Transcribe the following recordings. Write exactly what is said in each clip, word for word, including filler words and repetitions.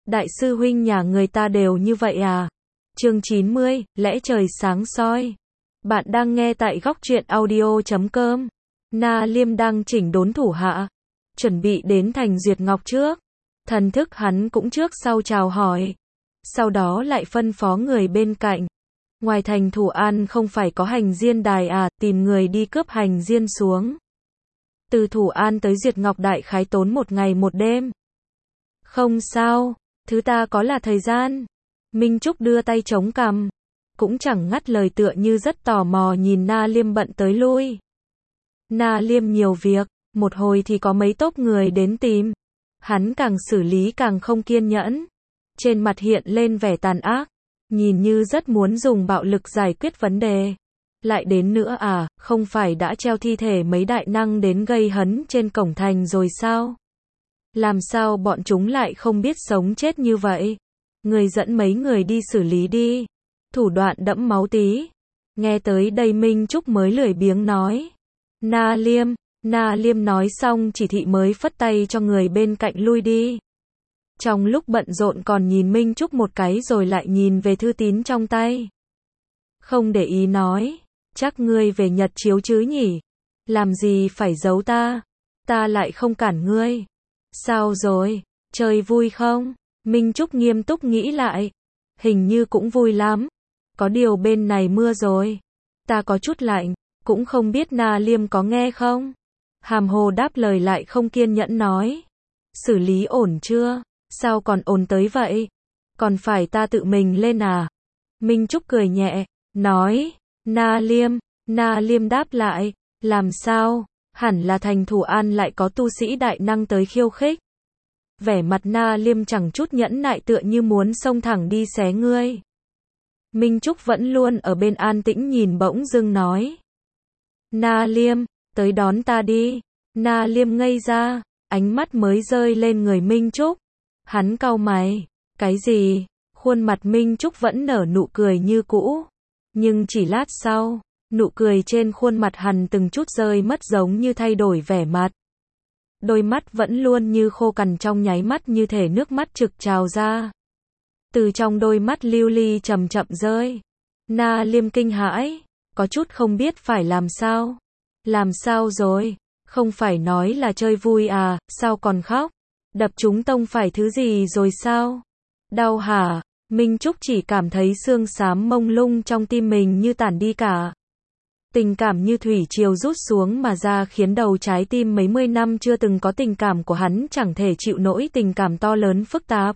Đại sư huynh nhà người ta đều như vậy à? Chương chín mươi, lẽ trời sáng soi. Bạn đang nghe tại góc truyện audio chấm com. Na Liêm đang chỉnh đốn thủ hạ, chuẩn bị đến thành Duyệt Ngọc trước. Thần thức hắn cũng trước sau chào hỏi, sau đó lại phân phó người bên cạnh. Ngoài thành Thủ An không phải có hành diên đài à, tìm người đi cướp hành diên xuống. Từ Thủ An tới Duyệt Ngọc đại khái tốn một ngày một đêm. Không sao, thứ ta có là thời gian. Minh Trúc đưa tay chống cằm, cũng chẳng ngắt lời, tựa như rất tò mò nhìn Na Liêm bận tới lui. Na Liêm nhiều việc, một hồi thì có mấy tốp người đến tìm. Hắn càng xử lý càng không kiên nhẫn, trên mặt hiện lên vẻ tàn ác, nhìn như rất muốn dùng bạo lực giải quyết vấn đề. Lại đến nữa à, không phải đã treo thi thể mấy đại năng đến gây hấn trên cổng thành rồi sao? Làm sao bọn chúng lại không biết sống chết như vậy? Người dẫn mấy người đi xử lý đi. Thủ đoạn đẫm máu tí. Nghe tới đây Minh Trúc mới lười biếng nói. Na Liêm, Na Liêm nói xong chỉ thị mới phất tay cho người bên cạnh lui đi. Trong lúc bận rộn còn nhìn Minh Trúc một cái rồi lại nhìn về thư tín trong tay. Không để ý nói, chắc ngươi về Nhật chiếu chứ nhỉ? Làm gì phải giấu ta? Ta lại không cản ngươi. Sao rồi? Chơi vui không? Minh Trúc nghiêm túc nghĩ lại. Hình như cũng vui lắm. Có điều bên này mưa rồi. Ta có chút lạnh, cũng không biết Na Liêm có nghe không? Hàm hồ đáp lời lại không kiên nhẫn nói. Xử lý ổn chưa? Sao còn ổn tới vậy? Còn phải ta tự mình lên à? Minh Trúc cười nhẹ, nói. Na Liêm, Na Liêm đáp lại. Làm sao? Hẳn là thành Thủ An lại có tu sĩ đại năng tới khiêu khích. Vẻ mặt Na Liêm chẳng chút nhẫn nại, tựa như muốn xông thẳng đi xé ngươi. Minh Trúc vẫn luôn ở bên an tĩnh nhìn, bỗng dưng nói. Na Liêm, tới đón ta đi. Na Liêm ngây ra, ánh mắt mới rơi lên người Minh Trúc. Hắn cau mày. Cái gì? Khuôn mặt Minh Trúc vẫn nở nụ cười như cũ. Nhưng chỉ lát sau, nụ cười trên khuôn mặt hắn từng chút rơi mất, giống như thay đổi vẻ mặt. Đôi mắt vẫn luôn như khô cằn, trong nháy mắt như thể nước mắt trực trào ra. Từ trong đôi mắt lưu ly chậm chậm rơi. Na Liêm kinh hãi, có chút không biết phải làm sao. Làm sao rồi? Không phải nói là chơi vui à, sao còn khóc? Đập trúng tông phải thứ gì rồi sao? Đau hả? Minh Trúc chỉ cảm thấy xương xám mông lung trong tim mình như tản đi cả. Tình cảm như thủy triều rút xuống mà ra, khiến đầu trái tim mấy mươi năm chưa từng có tình cảm của hắn chẳng thể chịu nổi tình cảm to lớn phức tạp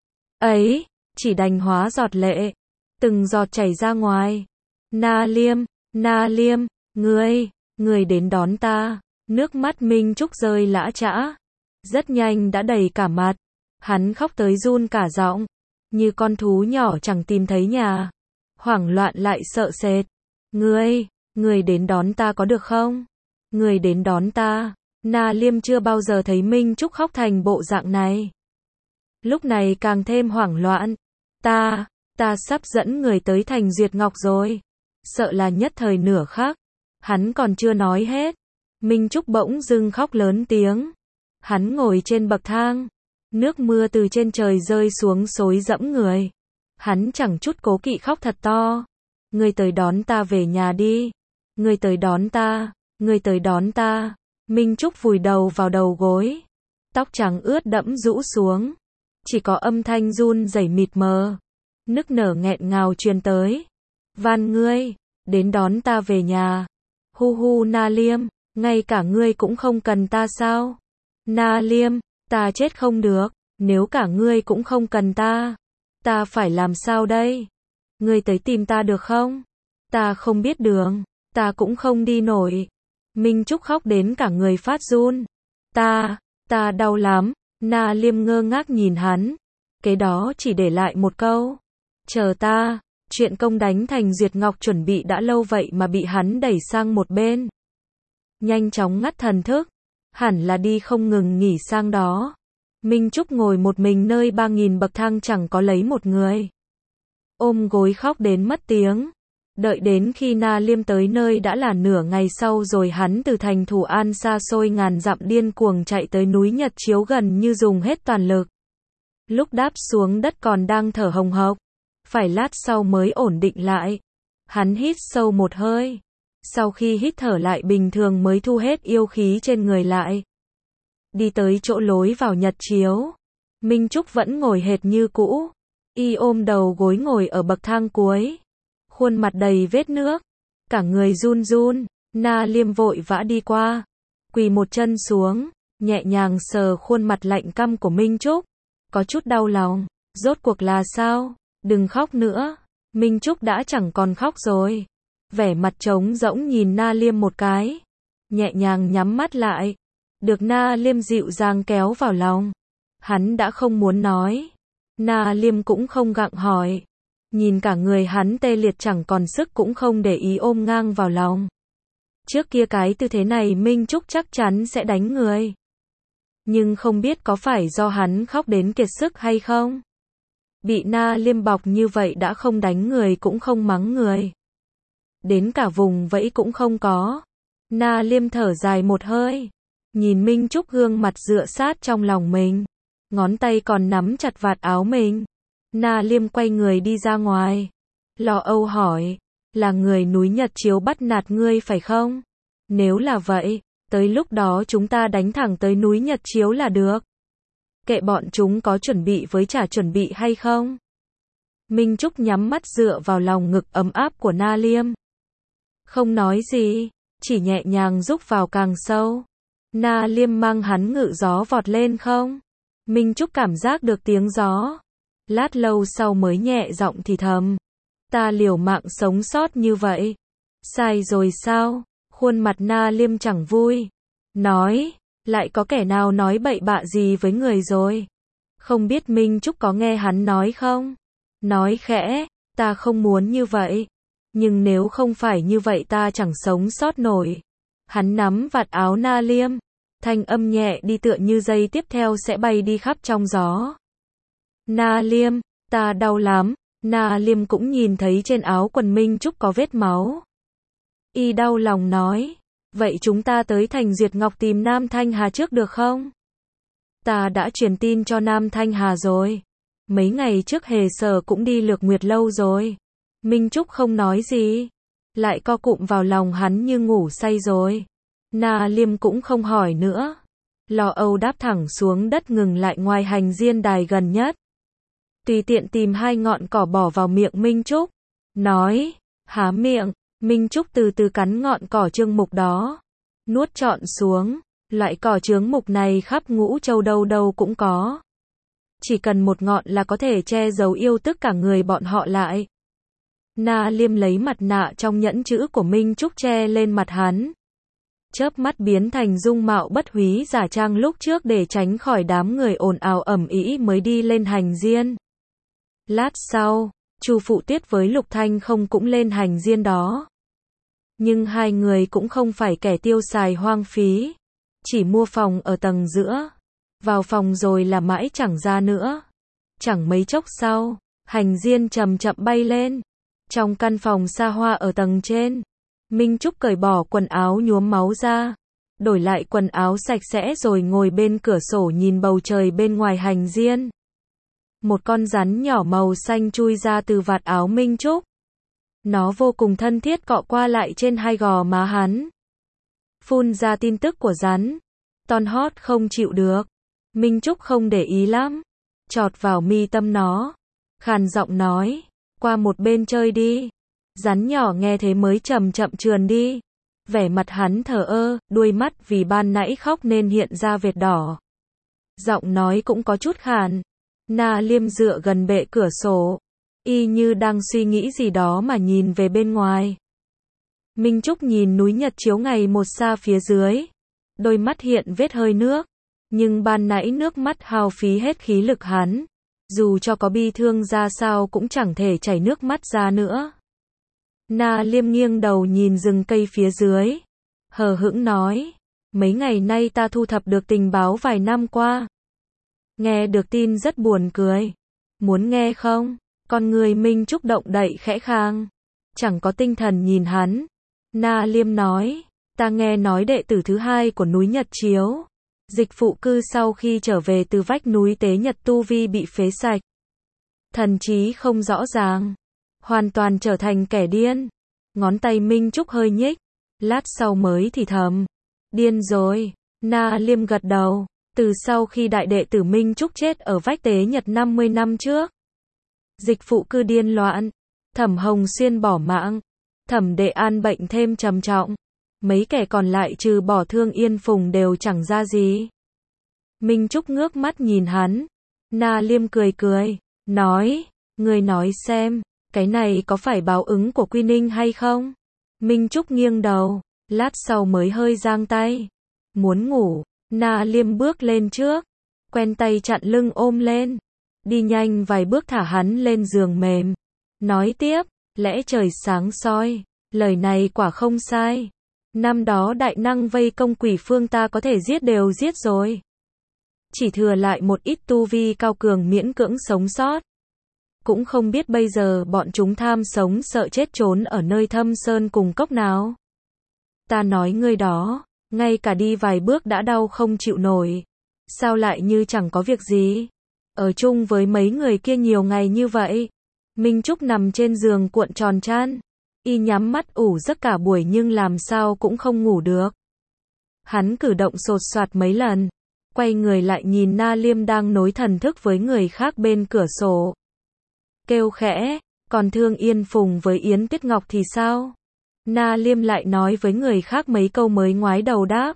ấy, chỉ đành hóa giọt lệ, từng giọt chảy ra ngoài. Na Liêm, Na Liêm, ngươi, ngươi đến đón ta. Nước mắt Minh Trúc rơi lã chã, rất nhanh đã đầy cả mặt. Hắn khóc tới run cả giọng, như con thú nhỏ chẳng tìm thấy nhà, hoảng loạn lại sợ sệt. Ngươi, ngươi đến đón ta có được không? Ngươi đến đón ta. Na Liêm chưa bao giờ thấy Minh Trúc khóc thành bộ dạng này. Lúc này càng thêm hoảng loạn. Ta, ta sắp dẫn người tới thành Duyệt Ngọc rồi. Sợ là nhất thời nửa khắc. Hắn còn chưa nói hết, Minh Trúc bỗng dưng khóc lớn tiếng. Hắn ngồi trên bậc thang, nước mưa từ trên trời rơi xuống xối dẫm người. Hắn chẳng chút cố kỵ khóc thật to. Ngươi tới đón ta về nhà đi. Ngươi tới đón ta, ngươi tới đón ta. Minh Trúc vùi đầu vào đầu gối, tóc trắng ướt đẫm rũ xuống, chỉ có âm thanh run rẩy mịt mờ, nức nở nghẹn ngào truyền tới. Van ngươi, đến đón ta về nhà. Hu hu. Na Liêm, ngay cả ngươi cũng không cần ta sao? Na Liêm, ta chết không được, nếu cả ngươi cũng không cần ta, ta phải làm sao đây? Ngươi tới tìm ta được không? Ta không biết đường, ta cũng không đi nổi. Minh Trúc khóc đến cả người phát run. Ta, ta đau lắm. Na Liêm ngơ ngác nhìn hắn, kế đó chỉ để lại một câu. Chờ ta. Chuyện công đánh thành Duyệt Ngọc chuẩn bị đã lâu vậy mà bị hắn đẩy sang một bên. Nhanh chóng ngắt thần thức, hẳn là đi không ngừng nghỉ sang đó. Minh Trúc ngồi một mình nơi ba nghìn bậc thang chẳng có lấy một người. Ôm gối khóc đến mất tiếng. Đợi đến khi Na Liêm tới nơi đã là nửa ngày sau rồi, hắn từ thành Thủ An xa xôi ngàn dặm điên cuồng chạy tới núi Nhật Chiếu, gần như dùng hết toàn lực. Lúc đáp xuống đất còn đang thở hồng hộc, phải lát sau mới ổn định lại. Hắn hít sâu một hơi. Sau khi hít thở lại bình thường mới thu hết yêu khí trên người lại. Đi tới chỗ lối vào nhật chiếu. Minh Trúc vẫn ngồi hệt như cũ. Y ôm đầu gối ngồi ở bậc thang cuối. Khuôn mặt đầy vết nước. Cả người run run. Na Liêm vội vã đi qua. Quỳ một chân xuống. Nhẹ nhàng sờ khuôn mặt lạnh căm của Minh Trúc. Có chút đau lòng. Rốt cuộc là sao? Đừng khóc nữa. Minh Trúc đã chẳng còn khóc rồi. Vẻ mặt trống rỗng nhìn Na Liêm một cái. Nhẹ nhàng nhắm mắt lại. Được Na Liêm dịu dàng kéo vào lòng. Hắn đã không muốn nói. Na Liêm cũng không gặng hỏi. Nhìn cả người hắn tê liệt chẳng còn sức cũng không để ý ôm ngang vào lòng. Trước kia cái tư thế này Minh Trúc chắc chắn sẽ đánh người. Nhưng không biết có phải do hắn khóc đến kiệt sức hay không? Bị Na Liêm bọc như vậy đã không đánh người cũng không mắng người. Đến cả vùng vẫy cũng không có. Na Liêm thở dài một hơi. Nhìn Minh Trúc gương mặt dựa sát trong lòng mình. Ngón tay còn nắm chặt vạt áo mình. Na Liêm quay người đi ra ngoài. Lo âu hỏi. Là người núi Nhật Chiếu bắt nạt ngươi phải không? Nếu là vậy, tới lúc đó chúng ta đánh thẳng tới núi Nhật Chiếu là được. Kệ bọn chúng có chuẩn bị với chả chuẩn bị hay không? Minh Trúc nhắm mắt dựa vào lòng ngực ấm áp của Na Liêm. Không nói gì, chỉ nhẹ nhàng rúc vào càng sâu. Na Liêm mang hắn ngự gió vọt lên không? Minh Trúc cảm giác được tiếng gió. Lát lâu sau mới nhẹ giọng thì thầm. Ta liều mạng sống sót như vậy. Sai rồi sao? Khuôn mặt Na Liêm chẳng vui. Nói, lại có kẻ nào nói bậy bạ gì với người rồi? Không biết Minh Trúc có nghe hắn nói không? Nói khẽ, ta không muốn như vậy. Nhưng nếu không phải như vậy ta chẳng sống sót nổi. Hắn nắm vạt áo Na Liêm. Thanh âm nhẹ đi tựa như dây tiếp theo sẽ bay đi khắp trong gió. Na Liêm, ta đau lắm. Na Liêm cũng nhìn thấy trên áo quần Minh Trúc có vết máu. Y đau lòng nói. Vậy chúng ta tới thành Duyệt Ngọc tìm Nam Thanh Hà trước được không? Ta đã truyền tin cho Nam Thanh Hà rồi. Mấy ngày trước Hề Sở cũng đi Lược Nguyệt lâu rồi. Minh Trúc không nói gì. Lại co cụm vào lòng hắn như ngủ say rồi. Na Liêm cũng không hỏi nữa. Lo âu đáp thẳng xuống đất ngừng lại ngoài hành diên đài gần nhất. Tùy tiện tìm hai ngọn cỏ bỏ vào miệng Minh Trúc. Nói, há miệng. Minh Trúc từ từ cắn ngọn cỏ trương mục đó. Nuốt trọn xuống. Loại cỏ trướng mục này khắp Ngũ Châu đâu đâu cũng có. Chỉ cần một ngọn là có thể che giấu yêu tức cả người bọn họ lại. Na Liêm lấy mặt nạ trong nhẫn chữ của Minh Trúc che lên mặt hắn. Chớp mắt biến thành dung mạo bất húy giả trang lúc trước để tránh khỏi đám người ồn ào ầm ĩ mới đi lên hành diên. Lát sau, Chu Phụ Tuyết với Lục Thanh không cũng lên hành diên đó. Nhưng hai người cũng không phải kẻ tiêu xài hoang phí. Chỉ mua phòng ở tầng giữa. Vào phòng rồi là mãi chẳng ra nữa. Chẳng mấy chốc sau, hành diên chậm chậm bay lên. Trong căn phòng xa hoa ở tầng trên, Minh Trúc cởi bỏ quần áo nhuốm máu ra. Đổi lại quần áo sạch sẽ rồi ngồi bên cửa sổ nhìn bầu trời bên ngoài hành diên. Một con rắn nhỏ màu xanh chui ra từ vạt áo Minh Trúc. Nó vô cùng thân thiết cọ qua lại trên hai gò má hắn. Phun ra tin tức của rắn. Ton hót không chịu được. Minh Trúc không để ý lắm. Chọt vào mi tâm nó. Khàn giọng nói. Qua một bên chơi đi. Rắn nhỏ nghe thế mới chậm chậm trườn đi. Vẻ mặt hắn thờ ơ, đuôi mắt vì ban nãy khóc nên hiện ra vệt đỏ. Giọng nói cũng có chút khàn. Na Liêm dựa gần bệ cửa sổ. Y như đang suy nghĩ gì đó mà nhìn về bên ngoài. Minh Trúc nhìn núi Nhật Chiếu ngày một xa phía dưới. Đôi mắt hiện vết hơi nước. Nhưng ban nãy nước mắt hao phí hết khí lực hắn. Dù cho có bi thương ra sao cũng chẳng thể chảy nước mắt ra nữa. Na Liêm nghiêng đầu nhìn rừng cây phía dưới. Hờ hững nói. Mấy ngày nay ta thu thập được tình báo vài năm qua. Nghe được tin rất buồn cười. Muốn nghe không? Con người Minh Trúc động đậy khẽ khang. Chẳng có tinh thần nhìn hắn. Na Liêm nói. Ta nghe nói đệ tử thứ hai của núi Nhật Chiếu. Dịch phụ cư sau khi trở về từ vách núi Tế Nhật tu vi bị phế sạch. Thần trí không rõ ràng. Hoàn toàn trở thành kẻ điên. Ngón tay Minh Trúc hơi nhích. Lát sau mới thì thầm. Điên rồi. Na Liêm gật đầu. Từ sau khi đại đệ tử Minh Trúc chết ở vách Tế Nhật năm mươi năm trước. Dịch phụ cư điên loạn. Thẩm Hồng Xuyên bỏ mạng. Thẩm Đệ An bệnh thêm trầm trọng. Mấy kẻ còn lại trừ bỏ Thương Yên Phùng đều chẳng ra gì. Minh Trúc ngước mắt nhìn hắn. Na Liêm cười cười. Nói. Ngươi nói xem. Cái này có phải báo ứng của Quy Ninh hay không? Minh Trúc nghiêng đầu. Lát sau mới hơi giang tay. Muốn ngủ. Na Liêm bước lên trước. Quen tay chặn lưng ôm lên. Đi nhanh vài bước thả hắn lên giường mềm. Nói tiếp. Lẽ trời sáng soi. Lời này quả không sai. Năm đó đại năng vây công quỷ phương ta có thể giết đều giết rồi. Chỉ thừa lại một ít tu vi cao cường miễn cưỡng sống sót. Cũng không biết bây giờ bọn chúng tham sống sợ chết trốn ở nơi thâm sơn cùng cốc nào. Ta nói ngươi đó, ngay cả đi vài bước đã đau không chịu nổi. Sao lại như chẳng có việc gì? Ở chung với mấy người kia nhiều ngày như vậy. Minh Trúc nằm trên giường cuộn tròn chăn. Y nhắm mắt ủ giấc cả buổi nhưng làm sao cũng không ngủ được. Hắn cử động sột soạt mấy lần. Quay người lại nhìn Na Liêm đang nối thần thức với người khác bên cửa sổ. Kêu khẽ, còn Thương Yên Phùng với Yến Tuyết Ngọc thì sao? Na Liêm lại nói với người khác mấy câu mới ngoái đầu đáp.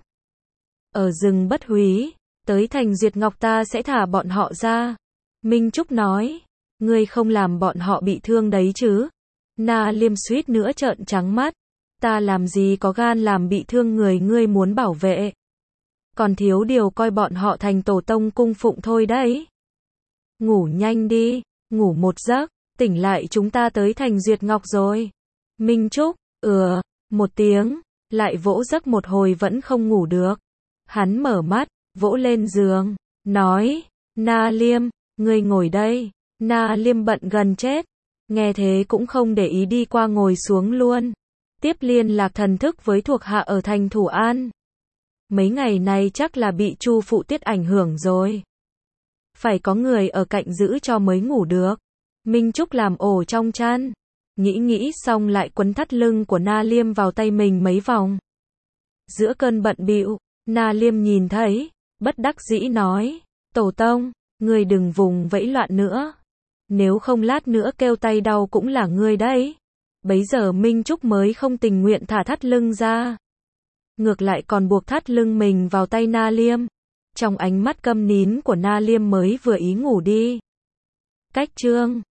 Ở rừng Bất Húy, tới thành Duyệt Ngọc ta sẽ thả bọn họ ra. Minh Trúc nói, ngươi không làm bọn họ bị thương đấy chứ? Na Liêm suýt nữa trợn trắng mắt. Ta làm gì có gan làm bị thương người ngươi muốn bảo vệ. Còn thiếu điều coi bọn họ thành tổ tông cung phụng thôi đấy. Ngủ nhanh đi, ngủ một giấc, tỉnh lại chúng ta tới thành Duyệt Ngọc rồi. Minh Trúc, ừ, một tiếng, lại vỗ giấc một hồi vẫn không ngủ được. Hắn mở mắt, vỗ lên giường, nói, Na Liêm, ngươi ngồi đây. Na Liêm bận gần chết. Nghe thế cũng không để ý đi qua ngồi xuống luôn. Tiếp liên lạc thần thức với thuộc hạ ở thành Thủ An. Mấy ngày này chắc là bị Chu Phụ Tiết ảnh hưởng rồi. Phải có người ở cạnh giữ cho mới ngủ được. Minh Trúc làm ổ trong chăn. Nghĩ nghĩ xong lại quấn thắt lưng của Na Liêm vào tay mình mấy vòng. Giữa cơn bận bịu, Na Liêm nhìn thấy, bất đắc dĩ nói, Tổ tông, ngươi đừng vùng vẫy loạn nữa. Nếu không lát nữa kêu tay đau cũng là ngươi đấy. Bấy giờ Minh Trúc mới không tình nguyện thả thắt lưng ra. Ngược lại còn buộc thắt lưng mình vào tay Na Liêm. Trong ánh mắt câm nín của Na Liêm mới vừa ý ngủ đi. Cách chương